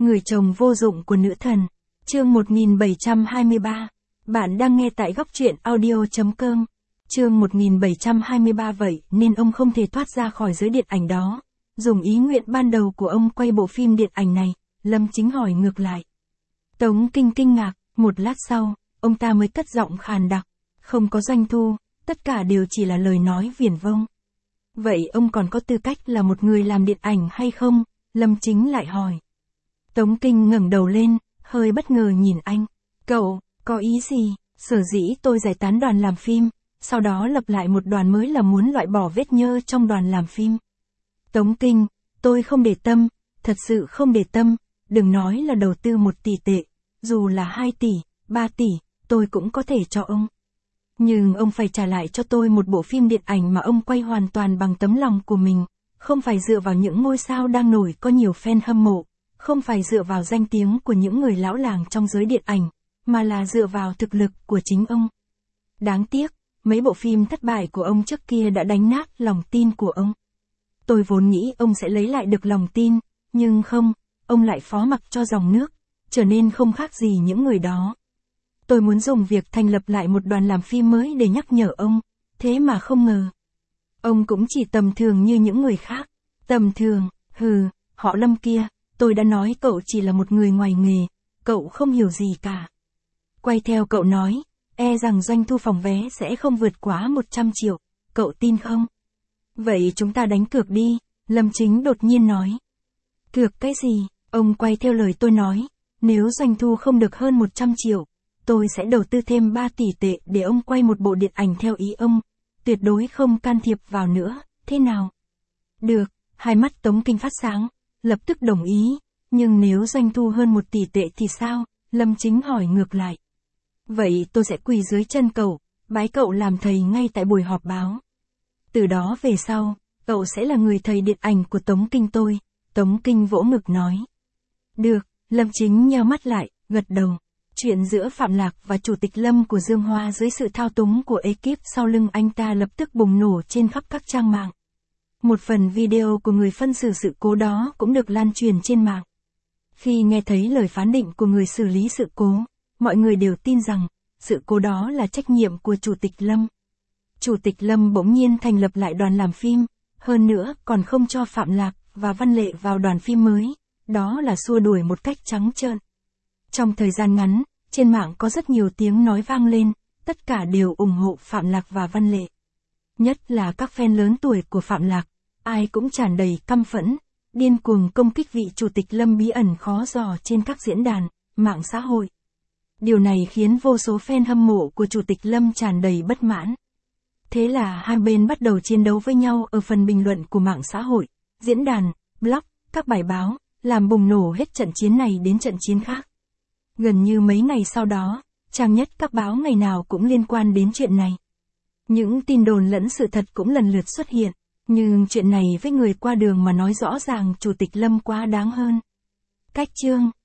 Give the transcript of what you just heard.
Người chồng vô dụng của nữ thần. Chương 1723. Bạn đang nghe tại góc truyện audio.com. Chương 1723. Vậy nên ông không thể thoát ra khỏi giới điện ảnh đó. Dùng ý nguyện ban đầu của ông quay bộ phim điện ảnh này, Lâm Chính hỏi ngược lại. Tống Kinh kinh ngạc, một lát sau, ông ta mới cất giọng khàn đặc. Không có doanh thu, tất cả đều chỉ là lời nói viển vông. Vậy ông còn có tư cách là một người làm điện ảnh hay không? Lâm Chính lại hỏi. Tống Kinh ngẩng đầu lên, hơi bất ngờ nhìn anh. Cậu, có ý gì? Sở dĩ tôi giải tán đoàn làm phim, sau đó lập lại một đoàn mới là muốn loại bỏ vết nhơ trong đoàn làm phim. Tống Kinh, tôi không để tâm, thật sự không để tâm, đừng nói là đầu tư 1 tỷ tệ, dù là 2 tỷ, 3 tỷ, tôi cũng có thể cho ông. Nhưng ông phải trả lại cho tôi một bộ phim điện ảnh mà ông quay hoàn toàn bằng tấm lòng của mình, không phải dựa vào những ngôi sao đang nổi có nhiều fan hâm mộ, không phải dựa vào danh tiếng của những người lão làng trong giới điện ảnh, mà là dựa vào thực lực của chính ông. Đáng tiếc, mấy bộ phim thất bại của ông trước kia đã đánh nát lòng tin của ông. Tôi vốn nghĩ ông sẽ lấy lại được lòng tin, nhưng không, ông lại phó mặc cho dòng nước, trở nên không khác gì những người đó. Tôi muốn dùng việc thành lập lại một đoàn làm phim mới để nhắc nhở ông, thế mà không ngờ. Ông cũng chỉ tầm thường như những người khác. Tầm thường, họ Lâm kia, tôi đã nói cậu chỉ là một người ngoài nghề, cậu không hiểu gì cả. Quay theo cậu nói, e rằng doanh thu phòng vé sẽ không vượt quá 100 triệu, cậu tin không? Vậy chúng ta đánh cược đi, Lâm Chính đột nhiên nói. Cược cái gì? Ông quay theo lời tôi nói, nếu doanh thu không được hơn 100 triệu, tôi sẽ đầu tư thêm 3 tỷ tệ để ông quay một bộ điện ảnh theo ý ông, tuyệt đối không can thiệp vào nữa, thế nào? Được, hai mắt Tống Kinh phát sáng, lập tức đồng ý, nhưng nếu doanh thu hơn 1 tỷ tệ thì sao? Lâm Chính hỏi ngược lại. Vậy tôi sẽ quỳ dưới chân cậu, bái cậu làm thầy ngay tại buổi họp báo. Từ đó về sau, cậu sẽ là người thầy điện ảnh của Tống Kinh tôi, Tống Kinh vỗ ngực nói. Được, Lâm Chính nheo mắt lại, gật đầu. Chuyện giữa Phạm Lạc và Chủ tịch Lâm của Dương Hoa dưới sự thao túng của ekip sau lưng anh ta lập tức bùng nổ trên khắp các trang mạng. Một phần video của người phân xử sự cố đó cũng được lan truyền trên mạng. Khi nghe thấy lời phán định của người xử lý sự cố, mọi người đều tin rằng, sự cố đó là trách nhiệm của Chủ tịch Lâm. Chủ tịch Lâm bỗng nhiên thành lập lại đoàn làm phim, hơn nữa còn không cho Phạm Lạc và Văn Lệ vào đoàn phim mới, đó là xua đuổi một cách trắng trợn. Trong thời gian ngắn, trên mạng có rất nhiều tiếng nói vang lên, tất cả đều ủng hộ Phạm Lạc và Văn Lệ. Nhất là các fan lớn tuổi của Phạm Lạc, ai cũng tràn đầy căm phẫn, điên cuồng công kích vị Chủ tịch Lâm bí ẩn khó dò trên các diễn đàn, mạng xã hội. Điều này khiến vô số fan hâm mộ của Chủ tịch Lâm tràn đầy bất mãn. Thế là hai bên bắt đầu chiến đấu với nhau ở phần bình luận của mạng xã hội, diễn đàn, blog, các bài báo, làm bùng nổ hết trận chiến này đến trận chiến khác. Gần như mấy ngày sau đó, trang nhất các báo ngày nào cũng liên quan đến chuyện này. Những tin đồn lẫn sự thật cũng lần lượt xuất hiện, nhưng chuyện này với người qua đường mà nói rõ ràng Chủ tịch Lâm quá đáng hơn. Cách chương